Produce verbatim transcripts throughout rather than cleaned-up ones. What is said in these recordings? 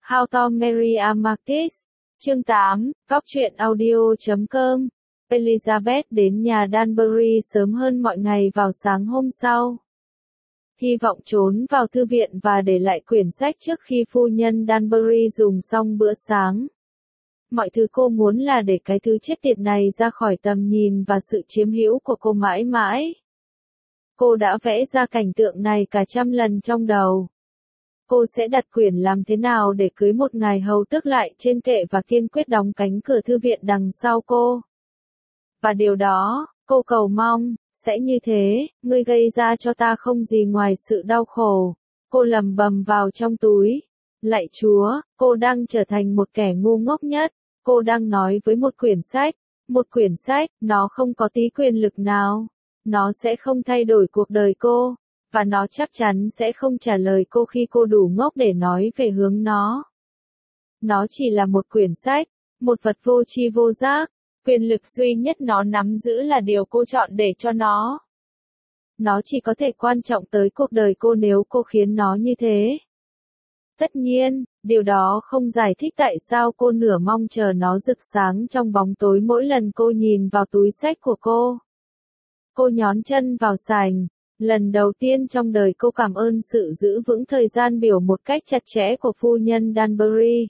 How to Marry a Marquis. Chương tám, Góc truyện audio chấm com. Elizabeth đến nhà Danbury sớm hơn mọi ngày vào sáng hôm sau. Hy vọng trốn vào thư viện và để lại quyển sách trước khi phu nhân Danbury dùng xong bữa sáng. Mọi thứ cô muốn là để cái thứ chết tiệt này ra khỏi tầm nhìn và sự chiếm hữu của cô mãi mãi. Cô đã vẽ ra cảnh tượng này cả trăm lần trong đầu. Cô sẽ đặt quyển làm thế nào để cưới một ngài hầu tước lại trên kệ và kiên quyết đóng cánh cửa thư viện đằng sau cô. Và điều đó, cô cầu mong, sẽ như thế, ngươi gây ra cho ta không gì ngoài sự đau khổ. Cô lầm bầm vào trong túi. Lạy Chúa, cô đang trở thành một kẻ ngu ngốc nhất. Cô đang nói với một quyển sách. Một quyển sách, nó không có tí quyền lực nào. Nó sẽ không thay đổi cuộc đời cô. Và nó chắc chắn sẽ không trả lời cô khi cô đủ ngốc để nói về hướng nó. Nó chỉ là một quyển sách, một vật vô tri vô giác. Quyền lực duy nhất nó nắm giữ là điều cô chọn để cho nó. Nó chỉ có thể quan trọng tới cuộc đời cô nếu cô khiến nó như thế. Tất nhiên, điều đó không giải thích tại sao cô nửa mong chờ nó rực sáng trong bóng tối mỗi lần cô nhìn vào túi sách của cô. Cô nhón chân vào sành. Lần đầu tiên trong đời cô cảm ơn sự giữ vững thời gian biểu một cách chặt chẽ của phu nhân Danbury.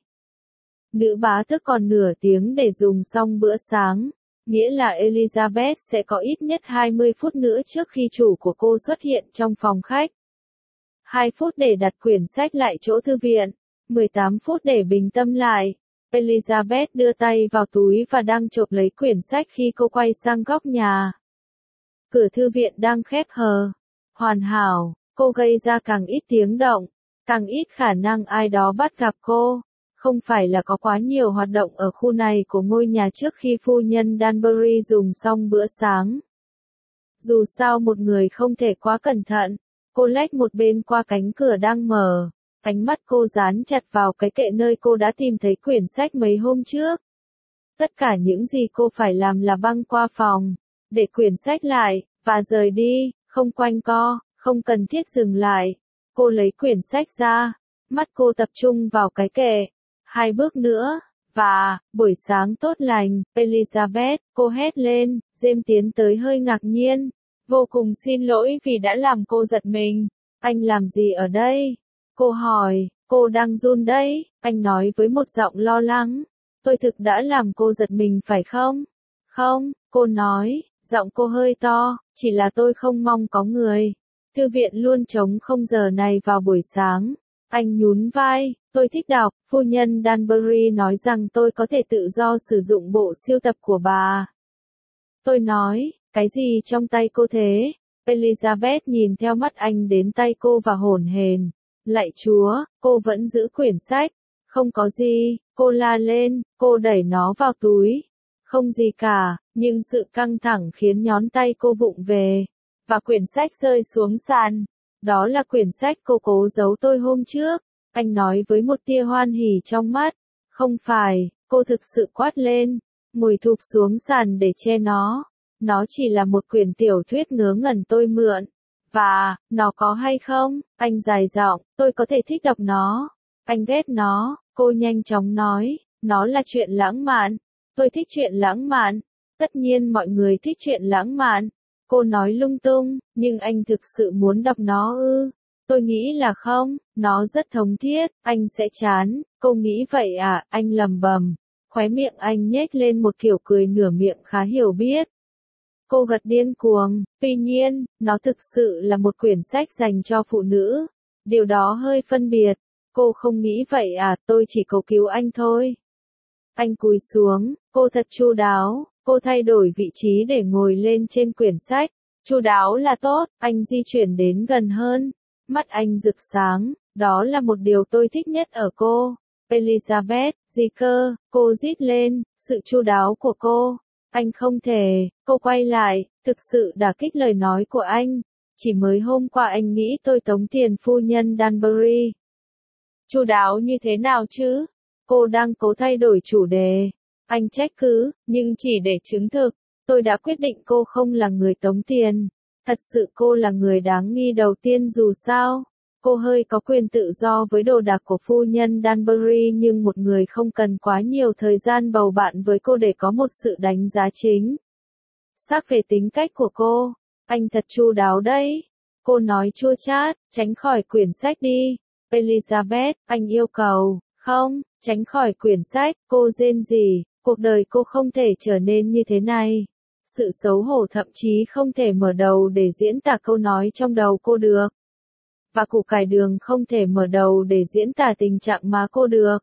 Nữ bá tước còn nửa tiếng để dùng xong bữa sáng, nghĩa là Elizabeth sẽ có ít nhất hai mươi phút nữa trước khi chủ của cô xuất hiện trong phòng khách. hai phút để đặt quyển sách lại chỗ thư viện, mười tám phút để bình tâm lại. Elizabeth đưa tay vào túi và đang chộp lấy quyển sách khi cô quay sang góc nhà. Cửa thư viện đang khép hờ. Hoàn hảo, cô gây ra càng ít tiếng động, càng ít khả năng ai đó bắt gặp cô. Không phải là có quá nhiều hoạt động ở khu này của ngôi nhà trước khi phu nhân Danbury dùng xong bữa sáng. Dù sao một người không thể quá cẩn thận, cô lách một bên qua cánh cửa đang mở, ánh mắt cô dán chặt vào cái kệ nơi cô đã tìm thấy quyển sách mấy hôm trước. Tất cả những gì cô phải làm là băng qua phòng, để quyển sách lại, và rời đi, không quanh co, không cần thiết dừng lại. Cô lấy quyển sách ra, mắt cô tập trung vào cái kệ. Hai bước nữa, và, buổi sáng tốt lành, Elizabeth, cô hét lên, James tiến tới hơi ngạc nhiên. Vô cùng xin lỗi vì đã làm cô giật mình. Anh làm gì ở đây? Cô hỏi, cô đang run đấy, anh nói với một giọng lo lắng. Tôi thực đã làm cô giật mình phải không? Không, cô nói, giọng cô hơi to, chỉ là tôi không mong có người. Thư viện luôn trống không giờ này vào buổi sáng. Anh nhún vai, tôi thích đọc, phu nhân Danbury nói rằng tôi có thể tự do sử dụng bộ sưu tập của bà. Tôi nói, cái gì trong tay cô thế? Elizabeth nhìn theo mắt anh đến tay cô và hổn hển. Lạy Chúa, cô vẫn giữ quyển sách. Không có gì, cô la lên, cô đẩy nó vào túi. Không gì cả, nhưng sự căng thẳng khiến nhón tay cô vụng về. Và quyển sách rơi xuống sàn. Đó là quyển sách cô cố giấu tôi hôm trước. Anh nói với một tia hoan hỉ trong mắt. Không phải, cô thực sự quát lên. Ngồi thụp xuống sàn để che nó. Nó chỉ là một quyển tiểu thuyết ngớ ngẩn tôi mượn. Và, nó có hay không? Anh dài giọng, tôi có thể thích đọc nó. Anh ghét nó, cô nhanh chóng nói. Nó là chuyện lãng mạn. Tôi thích chuyện lãng mạn. Tất nhiên mọi người thích chuyện lãng mạn. Cô nói lung tung, nhưng anh thực sự muốn đọc nó ư? Tôi nghĩ là không, nó rất thống thiết, anh sẽ chán. Cô nghĩ vậy à? Anh lầm bầm. Khóe miệng anh nhếch lên một kiểu cười nửa miệng khá hiểu biết. Cô gật điên cuồng, tuy nhiên, nó thực sự là một quyển sách dành cho phụ nữ. Điều đó hơi phân biệt. Cô không nghĩ vậy à? Tôi chỉ cầu cứu anh thôi. Anh cúi xuống, cô thật chu đáo. Cô thay đổi vị trí để ngồi lên trên quyển sách. Chu đáo là tốt, anh di chuyển đến gần hơn. Mắt anh rực sáng, đó là một điều tôi thích nhất ở cô. Elizabeth, gì cơ, cô rít lên, sự chu đáo của cô. Anh không thể, cô quay lại, thực sự đả kích lời nói của anh. Chỉ mới hôm qua anh nghĩ tôi tống tiền phu nhân Danbury. Chu đáo như thế nào chứ? Cô đang cố thay đổi chủ đề. Anh trách cứ, nhưng chỉ để chứng thực, tôi đã quyết định cô không là người tống tiền. Thật sự cô là người đáng nghi đầu tiên dù sao. Cô hơi có quyền tự do với đồ đạc của phu nhân Danbury nhưng một người không cần quá nhiều thời gian bầu bạn với cô để có một sự đánh giá chính xác về tính cách của cô. Anh thật chu đáo đấy. Cô nói chua chát, tránh khỏi quyển sách đi. Elizabeth, anh yêu cầu, không, tránh khỏi quyển sách, cô rên rỉ, cuộc đời cô không thể trở nên như thế này. Sự xấu hổ thậm chí không thể mở đầu để diễn tả câu nói trong đầu cô được. Và củ cải đường không thể mở đầu để diễn tả tình trạng mà cô được.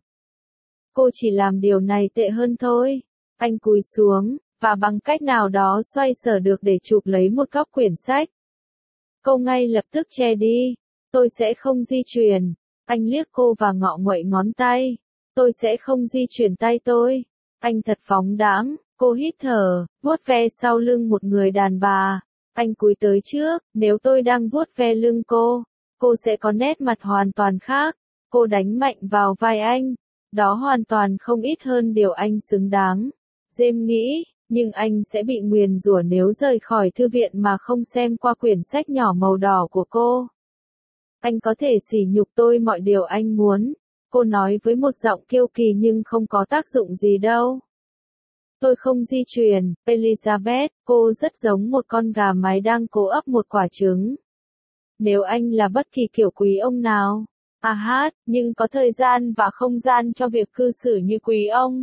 Cô chỉ làm điều này tệ hơn thôi. Anh cúi xuống, và bằng cách nào đó xoay sở được để chụp lấy một góc quyển sách. Cô ngay lập tức che đi. Tôi sẽ không di chuyển. Anh liếc cô và ngọ nguậy ngón tay. Tôi sẽ không di chuyển tay tôi. Anh thật phóng đãng. Cô hít thở, vuốt ve sau lưng một người đàn bà. Anh cúi tới trước, nếu tôi đang vuốt ve lưng cô, cô sẽ có nét mặt hoàn toàn khác. Cô đánh mạnh vào vai anh. Đó hoàn toàn không ít hơn điều anh xứng đáng. James nghĩ, nhưng anh sẽ bị nguyền rủa nếu rời khỏi thư viện mà không xem qua quyển sách nhỏ màu đỏ của cô. Anh có thể sỉ nhục tôi mọi điều anh muốn. Cô nói với một giọng kiêu kỳ nhưng không có tác dụng gì đâu. Tôi không di chuyển, Elizabeth, cô rất giống một con gà mái đang cố ấp một quả trứng. Nếu anh là bất kỳ kiểu quý ông nào, à hát, nhưng có thời gian và không gian cho việc cư xử như quý ông.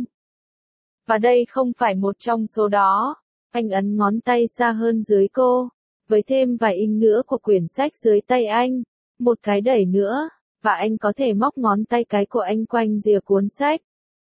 Và đây không phải một trong số đó. Anh ấn ngón tay xa hơn dưới cô, với thêm vài inch nữa của quyển sách dưới tay anh, một cái đẩy nữa, và anh có thể móc ngón tay cái của anh quanh rìa cuốn sách.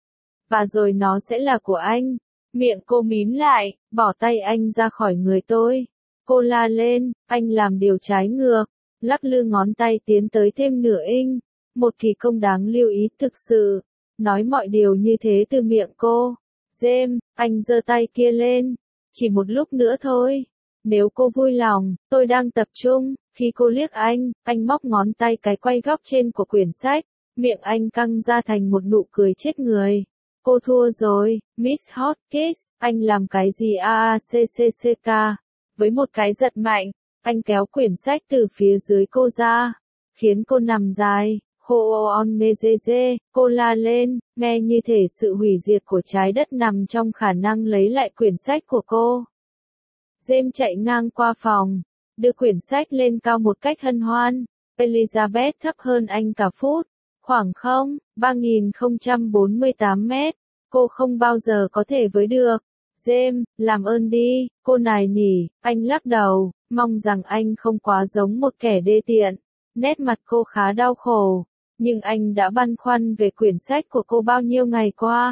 Và rồi nó sẽ là của anh. Miệng cô mím lại, bỏ tay anh ra khỏi người tôi. Cô la lên, anh làm điều trái ngược, lắc lư ngón tay tiến tới thêm nửa inch. Một kỳ công đáng lưu ý thực sự. Nói mọi điều như thế từ miệng cô. James, anh giơ tay kia lên. Chỉ một lúc nữa thôi. Nếu cô vui lòng, tôi đang tập trung. Khi cô liếc anh, anh móc ngón tay cái quay góc trên của quyển sách. Miệng anh căng ra thành một nụ cười chết người. Cô thua rồi, Miss Hotcakes, anh làm cái gì a a c c c k? Với một cái giật mạnh, anh kéo quyển sách từ phía dưới cô ra, khiến cô nằm dài. Khô on mezeze, cô la lên, nghe như thể sự hủy diệt của trái đất nằm trong khả năng lấy lại quyển sách của cô. James chạy ngang qua phòng, đưa quyển sách lên cao một cách hân hoan. Elizabeth thấp hơn anh cả phút, khoảng không, ba nghìn không trăm bốn mươi tám mét. Cô không bao giờ có thể với được. James, làm ơn đi, cô nài nỉ. Anh lắc đầu, mong rằng anh không quá giống một kẻ đê tiện. Nét mặt cô khá đau khổ. Nhưng anh đã băn khoăn về quyển sách của cô bao nhiêu ngày qua.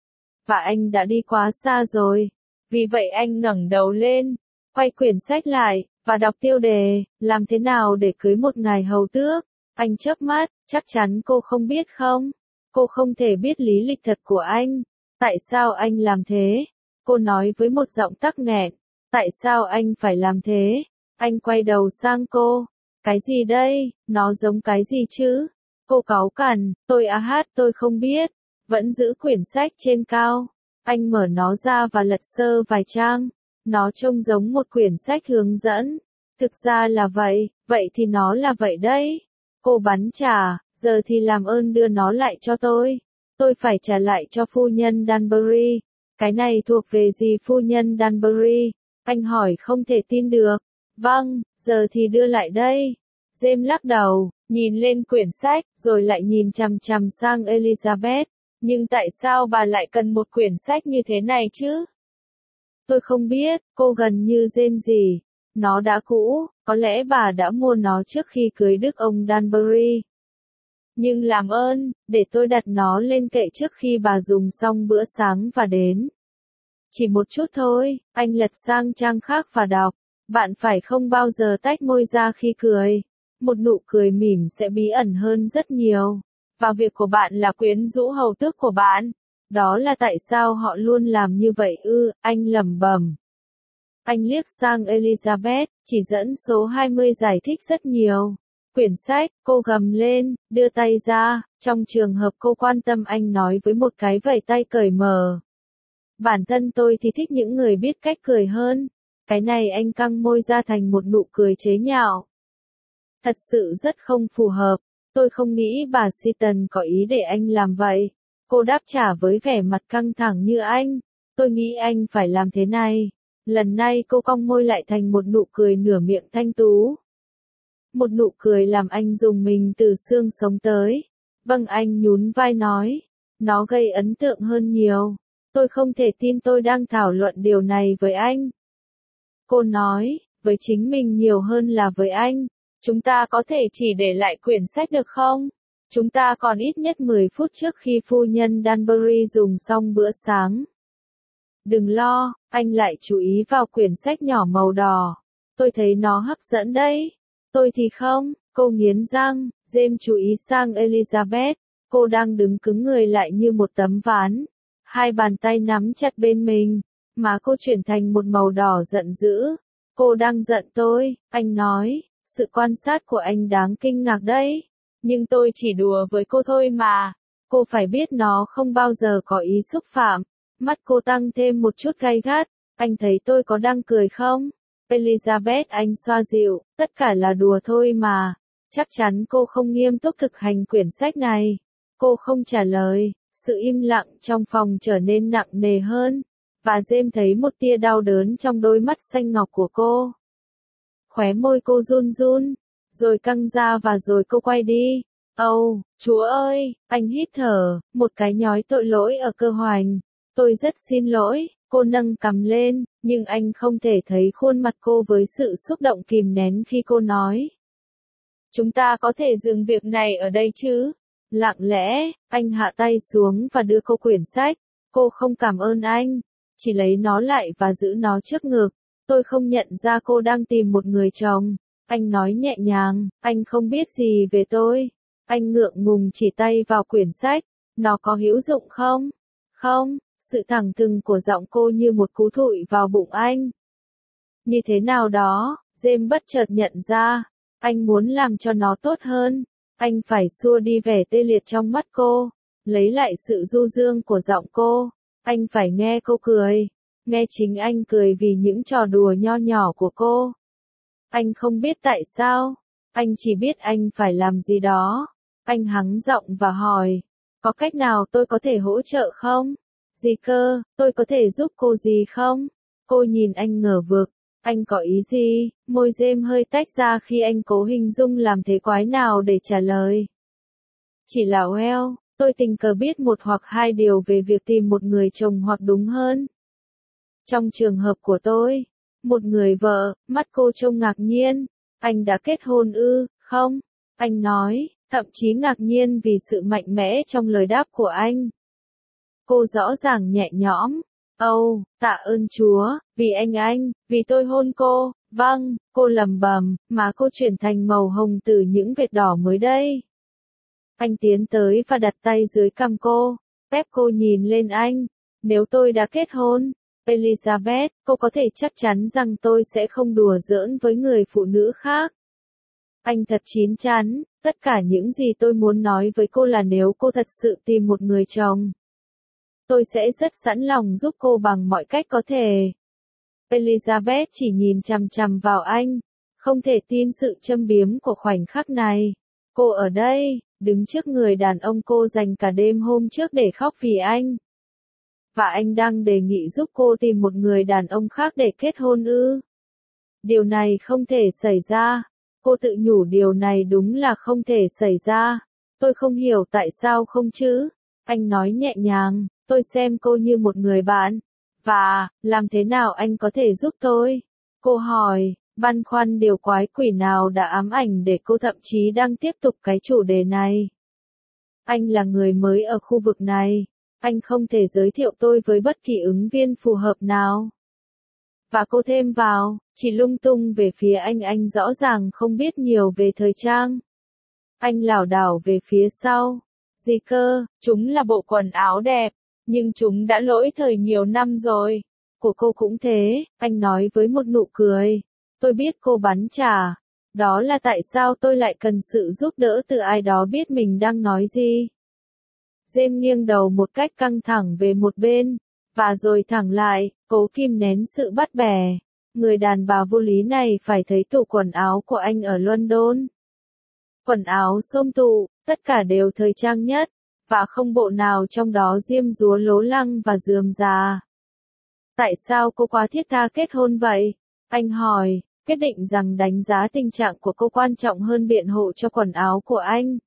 Và anh đã đi quá xa rồi. Vì vậy anh ngẩng đầu lên, quay quyển sách lại, và đọc tiêu đề, làm thế nào để cưới một ngài hầu tước. Anh chớp mắt, chắc chắn cô không biết không? Cô không thể biết lý lịch thật của anh. Tại sao anh làm thế? Cô nói với một giọng tắc nghẹn. Tại sao anh phải làm thế? Anh quay đầu sang cô. Cái gì đây? Nó giống cái gì chứ? Cô cáu cằn, tôi á hát tôi không biết. Vẫn giữ quyển sách trên cao. Anh mở nó ra và lật sơ vài trang. Nó trông giống một quyển sách hướng dẫn. Thực ra là vậy, vậy thì nó là vậy đấy. Cô bắn trả, giờ thì làm ơn đưa nó lại cho tôi. Tôi phải trả lại cho phu nhân Danbury. Cái này thuộc về gì phu nhân Danbury? Anh hỏi không thể tin được. Vâng, giờ thì đưa lại đây. James lắc đầu, nhìn lên quyển sách, rồi lại nhìn chằm chằm sang Elizabeth. Nhưng tại sao bà lại cần một quyển sách như thế này chứ? Tôi không biết, cô gần như rên rỉ. Nó đã cũ, có lẽ bà đã mua nó trước khi cưới đức ông Danbury. Nhưng làm ơn, để tôi đặt nó lên kệ trước khi bà dùng xong bữa sáng và đến. Chỉ một chút thôi, anh lật sang trang khác và đọc. Bạn phải không bao giờ tách môi ra khi cười. Một nụ cười mỉm sẽ bí ẩn hơn rất nhiều. Và việc của bạn là quyến rũ hầu tước của bạn. Đó là tại sao họ luôn làm như vậy ư, anh lẩm bẩm. Anh liếc sang Elizabeth, chỉ dẫn số hai mươi giải thích rất nhiều. Quyển sách, cô gầm lên, đưa tay ra, trong trường hợp cô quan tâm anh nói với một cái vẩy tay cởi mở. Bản thân tôi thì thích những người biết cách cười hơn. Cái này anh căng môi ra thành một nụ cười chế nhạo. Thật sự rất không phù hợp. Tôi không nghĩ bà Seaton có ý để anh làm vậy. Cô đáp trả với vẻ mặt căng thẳng như anh. Tôi nghĩ anh phải làm thế này. Lần này cô cong môi lại thành một nụ cười nửa miệng thanh tú. Một nụ cười làm anh rùng mình từ xương sống tới. Vâng, anh nhún vai nói. Nó gây ấn tượng hơn nhiều. Tôi không thể tin tôi đang thảo luận điều này với anh. Cô nói, với chính mình nhiều hơn là với anh. Chúng ta có thể chỉ để lại quyển sách được không? Chúng ta còn ít nhất mười phút trước khi phu nhân Danbury dùng xong bữa sáng. Đừng lo, anh lại chú ý vào quyển sách nhỏ màu đỏ. Tôi thấy nó hấp dẫn đấy. Tôi thì không, cô nghiến răng. James chú ý sang Elizabeth. Cô đang đứng cứng người lại như một tấm ván. Hai bàn tay nắm chặt bên mình. Má cô chuyển thành một màu đỏ giận dữ. Cô đang giận tôi, anh nói. Sự quan sát của anh đáng kinh ngạc đấy. Nhưng tôi chỉ đùa với cô thôi mà. Cô phải biết nó không bao giờ có ý xúc phạm. Mắt cô tăng thêm một chút gay gắt. Anh thấy tôi có đang cười không? Elizabeth, anh xoa dịu. Tất cả là đùa thôi mà. Chắc chắn cô không nghiêm túc thực hành quyển sách này. Cô không trả lời. Sự im lặng trong phòng trở nên nặng nề hơn. Và James thấy một tia đau đớn trong đôi mắt xanh ngọc của cô. Khóe môi cô run run, rồi căng ra và rồi cô quay đi. Âu, oh, Chúa ơi, anh hít thở, một cái nhói tội lỗi ở cơ hoành. Tôi rất xin lỗi, cô nâng cằm lên, nhưng anh không thể thấy khuôn mặt cô với sự xúc động kìm nén khi cô nói. Chúng ta có thể dừng việc này ở đây chứ? Lặng lẽ, anh hạ tay xuống và đưa cô quyển sách. Cô không cảm ơn anh, chỉ lấy nó lại và giữ nó trước ngực. Tôi không nhận ra cô đang tìm một người chồng. Anh nói nhẹ nhàng, anh không biết gì về tôi. Anh ngượng ngùng chỉ tay vào quyển sách. Nó có hữu dụng không? Không, sự thẳng thừng của giọng cô như một cú thụi vào bụng anh. Như thế nào đó, James bất chợt nhận ra. Anh muốn làm cho nó tốt hơn. Anh phải xua đi vẻ tê liệt trong mắt cô. Lấy lại sự du dương của giọng cô. Anh phải nghe cô cười. Nghe chính anh cười vì những trò đùa nho nhỏ của cô. Anh không biết tại sao. Anh chỉ biết anh phải làm gì đó. Anh hắng giọng và hỏi. Có cách nào tôi có thể hỗ trợ không? Gì cơ, tôi có thể giúp cô gì không? Cô nhìn anh ngờ vực. Anh có ý gì? Môi James hơi tách ra khi anh cố hình dung làm thế quái nào để trả lời. Chỉ là well, tôi tình cờ biết một hoặc hai điều về việc tìm một người chồng hoặc đúng hơn. Trong trường hợp của tôi, một người vợ, mắt cô trông ngạc nhiên. Anh đã kết hôn ư, không? Anh nói, thậm chí ngạc nhiên vì sự mạnh mẽ trong lời đáp của anh. Cô rõ ràng nhẹ nhõm. Âu, oh, tạ ơn Chúa, vì anh anh, vì tôi hôn cô. Vâng, cô lầm bầm, mà cô chuyển thành màu hồng từ những vệt đỏ mới đây. Anh tiến tới và đặt tay dưới cằm cô. Phép cô nhìn lên anh. Nếu tôi đã kết hôn, Elizabeth, cô có thể chắc chắn rằng tôi sẽ không đùa giỡn với người phụ nữ khác. Anh thật chín chắn, tất cả những gì tôi muốn nói với cô là nếu cô thật sự tìm một người chồng, tôi sẽ rất sẵn lòng giúp cô bằng mọi cách có thể. Elizabeth chỉ nhìn chằm chằm vào anh, không thể tin sự châm biếm của khoảnh khắc này. Cô ở đây, đứng trước người đàn ông cô dành cả đêm hôm trước để khóc vì anh. Và anh đang đề nghị giúp cô tìm một người đàn ông khác để kết hôn ư? Điều này không thể xảy ra. Cô tự nhủ điều này đúng là không thể xảy ra. Tôi không hiểu tại sao không chứ. Anh nói nhẹ nhàng, tôi xem cô như một người bạn. Và, làm thế nào anh có thể giúp tôi? Cô hỏi, băn khoăn điều quái quỷ nào đã ám ảnh để cô thậm chí đang tiếp tục cái chủ đề này. Anh là người mới ở khu vực này. Anh không thể giới thiệu tôi với bất kỳ ứng viên phù hợp nào. Và cô thêm vào, chỉ lung tung về phía anh anh rõ ràng không biết nhiều về thời trang. Anh lảo đảo về phía sau. Gì cơ, chúng là bộ quần áo đẹp, nhưng chúng đã lỗi thời nhiều năm rồi. Của cô cũng thế, anh nói với một nụ cười. Tôi biết cô bắn trả. Đó là tại sao tôi lại cần sự giúp đỡ từ ai đó biết mình đang nói gì. James nghiêng đầu một cách căng thẳng về một bên, và rồi thẳng lại, cố kìm nén sự bắt bẻ. Người đàn bà vô lý này phải thấy tủ quần áo của anh ở London. quần áo xôm tụ, tất cả đều thời trang nhất, và không bộ nào trong đó diêm dúa lố lăng và rườm rà. Tại sao cô quá thiết tha kết hôn vậy? Anh hỏi, quyết định rằng đánh giá tình trạng của cô quan trọng hơn biện hộ cho quần áo của anh.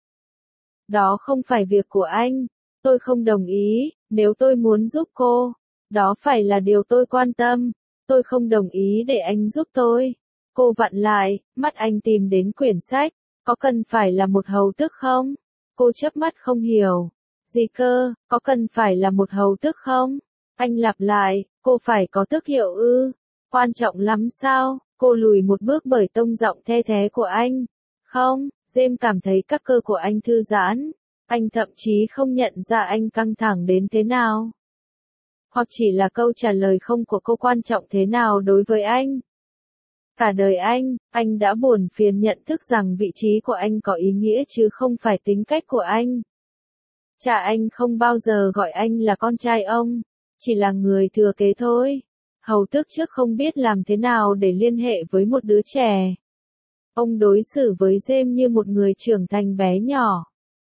Đó không phải việc của anh. Tôi không đồng ý, nếu tôi muốn giúp cô, đó phải là điều tôi quan tâm. Tôi không đồng ý để anh giúp tôi. Cô vặn lại, mắt anh tìm đến quyển sách. Có cần phải là một hầu tước không? Cô chớp mắt không hiểu. Gì cơ, có cần phải là một hầu tước không? Anh lặp lại, cô phải có tước hiệu ư? Quan trọng lắm sao? Cô lùi một bước bởi tông giọng the thé của anh. Không, James cảm thấy các cơ của anh thư giãn. Anh thậm chí không nhận ra anh căng thẳng đến thế nào. Hoặc chỉ là câu trả lời không của cô quan trọng thế nào đối với anh. Cả đời anh, anh đã buồn phiền nhận thức rằng vị trí của anh có ý nghĩa chứ không phải tính cách của anh. Cha anh không bao giờ gọi anh là con trai ông, chỉ là người thừa kế thôi. Hầu tước trước không biết làm thế nào để liên hệ với một đứa trẻ. Ông đối xử với James như một người trưởng thành bé nhỏ.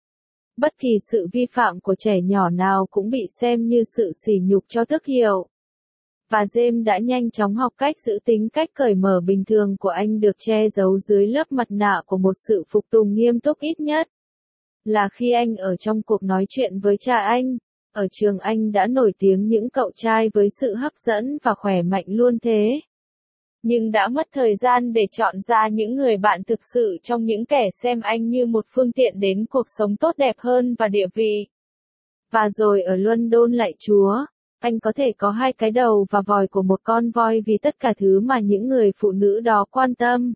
Bất kỳ sự vi phạm của trẻ nhỏ nào cũng bị xem như sự sỉ nhục cho tước hiệu. Và James đã nhanh chóng học cách giữ tính cách cởi mở bình thường của anh được che giấu dưới lớp mặt nạ của một sự phục tùng nghiêm túc ít nhất. Là khi anh ở trong cuộc nói chuyện với cha anh, ở trường anh đã nổi tiếng những cậu trai với sự hấp dẫn và khỏe mạnh luôn thế. Nhưng đã mất thời gian để chọn ra những người bạn thực sự trong những kẻ xem anh như một phương tiện đến cuộc sống tốt đẹp hơn và địa vị. Và rồi ở London lạy Chúa, anh có thể có hai cái đầu và vòi của một con voi vì tất cả thứ mà những người phụ nữ đó quan tâm.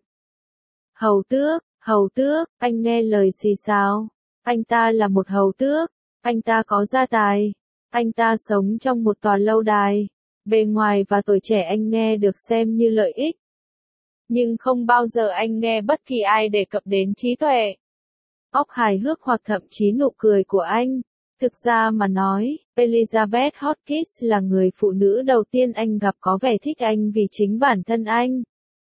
Hầu tước, hầu tước, anh nghe lời xì xào. Anh ta là một hầu tước, anh ta có gia tài, anh ta sống trong một tòa lâu đài. Bề ngoài và tuổi trẻ anh nghe được xem như lợi ích. Nhưng không bao giờ anh nghe bất kỳ ai đề cập đến trí tuệ, óc hài hước hoặc thậm chí nụ cười của anh. Thực ra mà nói, Elizabeth Hotchkiss là người phụ nữ đầu tiên anh gặp có vẻ thích anh vì chính bản thân anh.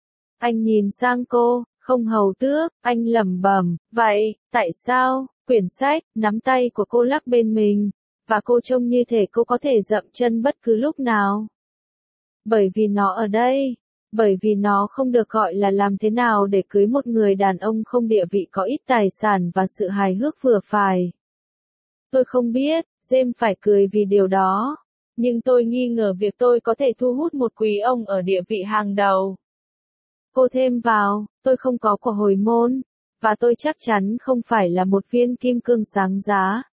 Anh nhìn sang cô, không hầu tước, anh lẩm bẩm, vậy, tại sao? Quyển sách, nắm tay của cô lắc bên mình, và cô trông như thể cô có thể dậm chân bất cứ lúc nào. Bởi vì nó ở đây, bởi vì nó không được gọi là làm thế nào để cưới một người đàn ông không địa vị có ít tài sản và sự hài hước vừa phải. Tôi không biết, James phải cười vì điều đó, nhưng tôi nghi ngờ việc tôi có thể thu hút một quý ông ở địa vị hàng đầu. Cô thêm vào, tôi không có của hồi môn, và tôi chắc chắn không phải là một viên kim cương sáng giá.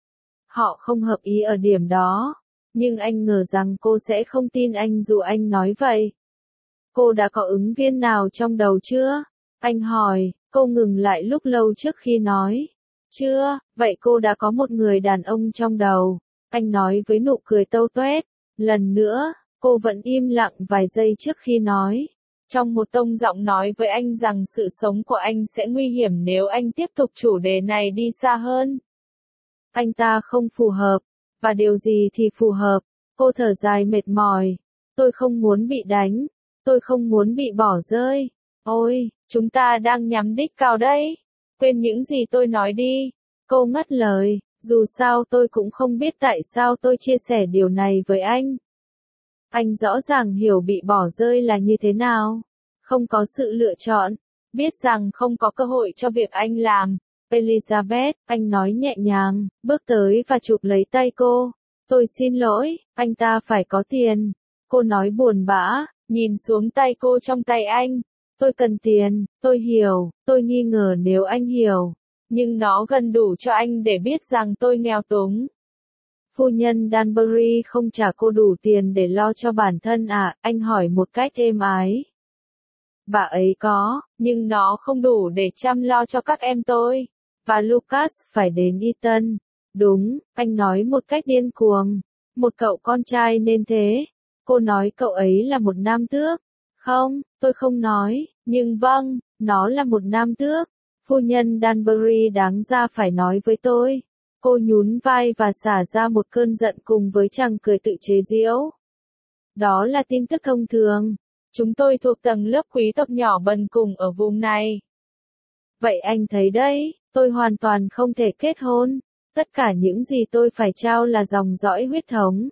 Họ không hợp ý ở điểm đó, nhưng anh ngờ rằng cô sẽ không tin anh dù anh nói vậy. Cô đã có ứng viên nào trong đầu chưa? Anh hỏi, cô ngừng lại lúc lâu trước khi nói. Chưa, vậy cô đã có một người đàn ông trong đầu. Anh nói với nụ cười tâu tuét. Lần nữa, cô vẫn im lặng vài giây trước khi nói. Trong một tông giọng nói với anh rằng sự sống của anh sẽ nguy hiểm nếu anh tiếp tục chủ đề này đi xa hơn. Anh ta không phù hợp. Và điều gì thì phù hợp? Cô thở dài mệt mỏi. Tôi không muốn bị đánh. Tôi không muốn bị bỏ rơi. Ôi, chúng ta đang nhắm đích cao đấy. Quên những gì tôi nói đi. Cô ngắt lời, dù sao tôi cũng không biết tại sao tôi chia sẻ điều này với anh. Anh rõ ràng hiểu bị bỏ rơi là như thế nào. Không có sự lựa chọn. Biết rằng không có cơ hội cho việc anh làm. Elizabeth, anh nói nhẹ nhàng, bước tới và chụp lấy tay cô. Tôi xin lỗi, anh ta phải có tiền. Cô nói buồn bã, nhìn xuống tay cô trong tay anh. Tôi cần tiền, tôi hiểu, tôi nghi ngờ nếu anh hiểu. Nhưng nó gần đủ cho anh để biết rằng tôi nghèo túng. Phu nhân Danbury không trả cô đủ tiền để lo cho bản thân à, anh hỏi một cách êm ái. Bà ấy có, nhưng nó không đủ để chăm lo cho các em tôi. Và Lucas phải đến Eton. Đúng, anh nói một cách điên cuồng. Một cậu con trai nên thế. Cô nói cậu ấy là một nam tước. Không, tôi không nói, nhưng vâng, nó là một nam tước. Phu nhân Danbury đáng ra phải nói với tôi. Cô nhún vai và xả ra một cơn giận cùng với chàng cười tự chế giễu. Đó là tin tức thông thường. Chúng tôi thuộc tầng lớp quý tộc nhỏ bần cùng ở vùng này. Vậy anh thấy đấy, tôi hoàn toàn không thể kết hôn. Tất cả những gì tôi phải trao là dòng dõi huyết thống.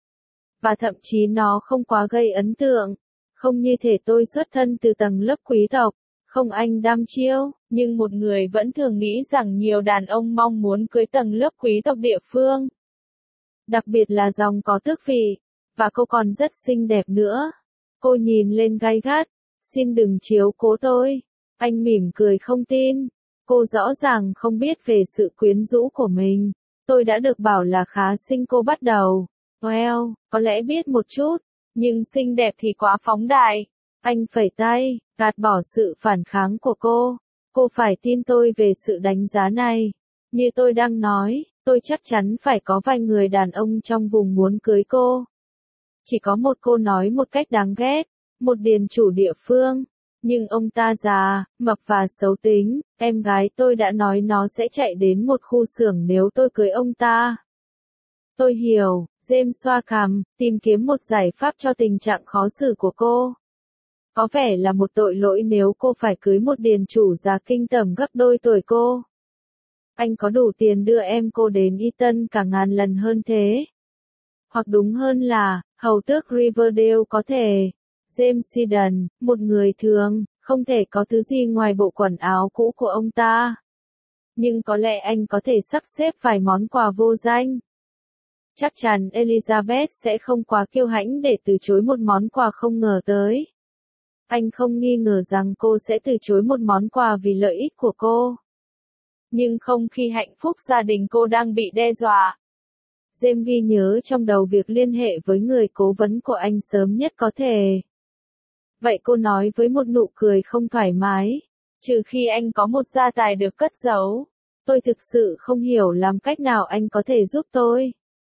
Và thậm chí nó không quá gây ấn tượng. Không như thể tôi xuất thân từ tầng lớp quý tộc. Không anh đăm chiêu, nhưng một người vẫn thường nghĩ rằng nhiều đàn ông mong muốn cưới tầng lớp quý tộc địa phương. Đặc biệt là dòng có tước vị. Và cô còn rất xinh đẹp nữa. Cô nhìn lên gay gắt. Xin đừng chiếu cố tôi. Anh mỉm cười không tin. Cô rõ ràng không biết về sự quyến rũ của mình. Tôi đã được bảo là khá xinh cô bắt đầu. Well, có lẽ biết một chút. Nhưng xinh đẹp thì quá phóng đại. Anh phẩy tay, gạt bỏ sự phản kháng của cô. Cô phải tin tôi về sự đánh giá này. Như tôi đang nói, tôi chắc chắn phải có vài người đàn ông trong vùng muốn cưới cô. Chỉ có một cô nói một cách đáng ghét. Một điền chủ địa phương. Nhưng ông ta già, mập và xấu tính, em gái tôi đã nói nó sẽ chạy đến một khu xưởng nếu tôi cưới ông ta. Tôi hiểu, James xoa cằm, tìm kiếm một giải pháp cho tình trạng khó xử của cô. Có vẻ là một tội lỗi nếu cô phải cưới một điền chủ già kinh tởm gấp đôi tuổi cô. Anh có đủ tiền đưa em cô đến Eton cả ngàn lần hơn thế. Hoặc đúng hơn là, hầu tước Riverdale có thể. James Seaton, một người thường, không thể có thứ gì ngoài bộ quần áo cũ của ông ta. Nhưng có lẽ anh có thể sắp xếp vài món quà vô danh. Chắc chắn Elizabeth sẽ không quá kiêu hãnh để từ chối một món quà không ngờ tới. Anh không nghi ngờ rằng cô sẽ từ chối một món quà vì lợi ích của cô. Nhưng không khi hạnh phúc gia đình cô đang bị đe dọa. James ghi nhớ trong đầu việc liên hệ với người cố vấn của anh sớm nhất có thể. Vậy cô nói với một nụ cười không thoải mái. Trừ khi anh có một gia tài được cất giấu. Tôi thực sự không hiểu làm cách nào anh có thể giúp tôi.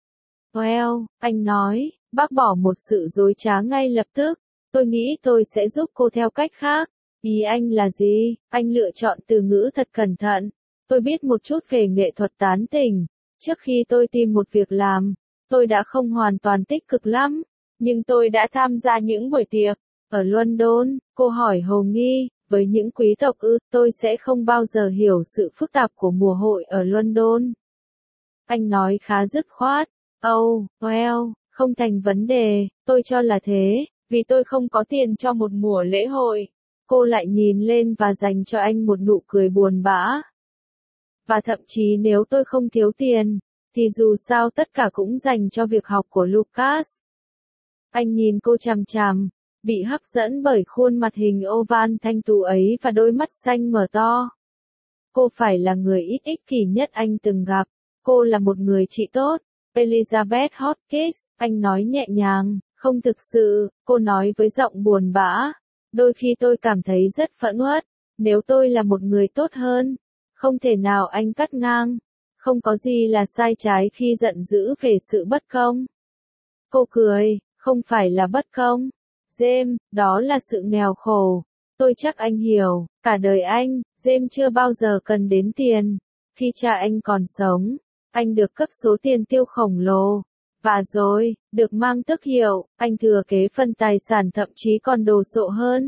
Well, anh nói, bác bỏ một sự dối trá ngay lập tức. Tôi nghĩ tôi sẽ giúp cô theo cách khác. Ý anh là gì? Anh lựa chọn từ ngữ thật cẩn thận. Tôi biết một chút về nghệ thuật tán tỉnh. Trước khi tôi tìm một việc làm, tôi đã không hoàn toàn tích cực lắm. Nhưng tôi đã tham gia những buổi tiệc. Ở London, cô hỏi hồ nghi, với những quý tộc ư, tôi sẽ không bao giờ hiểu sự phức tạp của mùa hội ở London. Anh nói khá dứt khoát. Oh, well, không thành vấn đề, tôi cho là thế, vì tôi không có tiền cho một mùa lễ hội. Cô lại nhìn lên và dành cho anh một nụ cười buồn bã. Và thậm chí nếu tôi không thiếu tiền, thì dù sao tất cả cũng dành cho việc học của Lucas. Anh nhìn cô chằm chằm, bị hấp dẫn bởi khuôn mặt hình oval thanh tú ấy và đôi mắt xanh mở to. Cô phải là người ít ích kỷ nhất anh từng gặp. Cô là một người chị tốt. Elizabeth Hotchkiss, anh nói nhẹ nhàng, không thực sự, cô nói với giọng buồn bã. Đôi khi tôi cảm thấy rất phẫn uất. Nếu tôi là một người tốt hơn, không thể nào anh cắt ngang. Không có gì là sai trái khi giận dữ về sự bất công. Cô cười, không phải là bất công. James, đó là sự nghèo khổ. Tôi chắc anh hiểu, cả đời anh, James chưa bao giờ cần đến tiền. Khi cha anh còn sống, anh được cấp số tiền tiêu khổng lồ. Và rồi, được mang tước hiệu, anh thừa kế phần tài sản thậm chí còn đồ sộ hơn.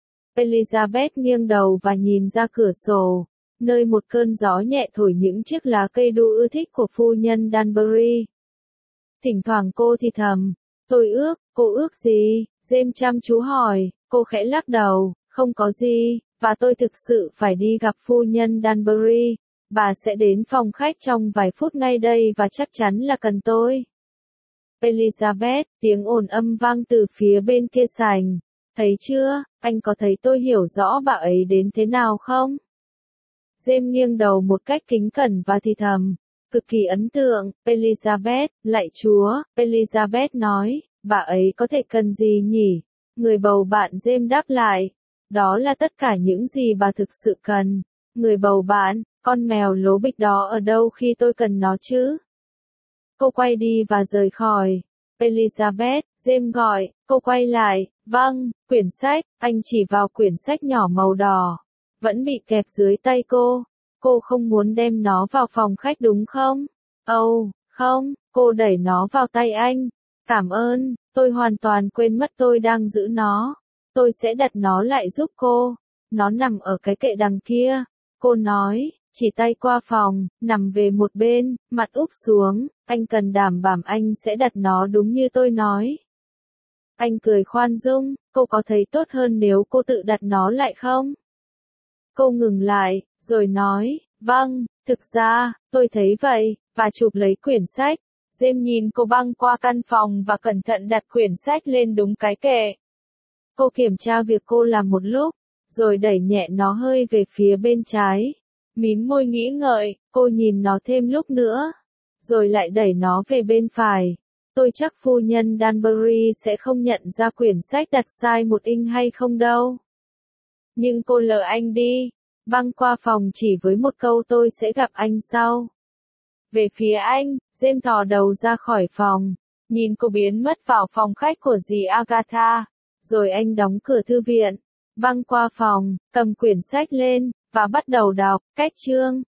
Elizabeth nghiêng đầu và nhìn ra cửa sổ, nơi một cơn gió nhẹ thổi những chiếc lá cây đu ưa thích của phu nhân Danbury. Thỉnh thoảng cô thì thầm, tôi ước, cô ước gì? James chăm chú hỏi, cô khẽ lắc đầu, không có gì, và tôi thực sự phải đi gặp phu nhân Danbury. Bà sẽ đến phòng khách trong vài phút ngay đây và chắc chắn là cần tôi. Elizabeth, tiếng ồn âm vang từ phía bên kia sảnh. Thấy chưa, anh có thấy tôi hiểu rõ bà ấy đến thế nào không? James nghiêng đầu một cách kính cẩn và thì thầm. Cực kỳ ấn tượng, Elizabeth, lạy Chúa, Elizabeth nói, bà ấy có thể cần gì nhỉ? Người bầu bạn James đáp lại. Đó là tất cả những gì bà thực sự cần. Người bầu bạn, con mèo lố bịch đó ở đâu khi tôi cần nó chứ? Cô quay đi và rời khỏi. Elizabeth, James gọi, cô quay lại, vâng, quyển sách, anh chỉ vào quyển sách nhỏ màu đỏ. Vẫn bị kẹp dưới tay cô. Cô không muốn đem nó vào phòng khách đúng không? Oh, không, cô đẩy nó vào tay anh. Cảm ơn, tôi hoàn toàn quên mất tôi đang giữ nó. Tôi sẽ đặt nó lại giúp cô. Nó nằm ở cái kệ đằng kia. Cô nói, chỉ tay qua phòng, nằm về một bên, mặt úp xuống, anh cần đảm bảo anh sẽ đặt nó đúng như tôi nói. Anh cười khoan dung, cô có thấy tốt hơn nếu cô tự đặt nó lại không? Cô ngừng lại, rồi nói, vâng, thực ra, tôi thấy vậy, và chụp lấy quyển sách. James nhìn cô băng qua căn phòng và cẩn thận đặt quyển sách lên đúng cái kệ. Cô kiểm tra việc cô làm một lúc, rồi đẩy nhẹ nó hơi về phía bên trái. Mím môi nghĩ ngợi, cô nhìn nó thêm lúc nữa, rồi lại đẩy nó về bên phải. Tôi chắc phu nhân Danbury sẽ không nhận ra quyển sách đặt sai một inch hay không đâu. Nhưng cô lờ anh đi, băng qua phòng chỉ với một câu tôi sẽ gặp anh sau. Về phía anh, James thò đầu ra khỏi phòng, nhìn cô biến mất vào phòng khách của dì Agatha, rồi anh đóng cửa thư viện, băng qua phòng, cầm quyển sách lên, và bắt đầu đọc, cách chương.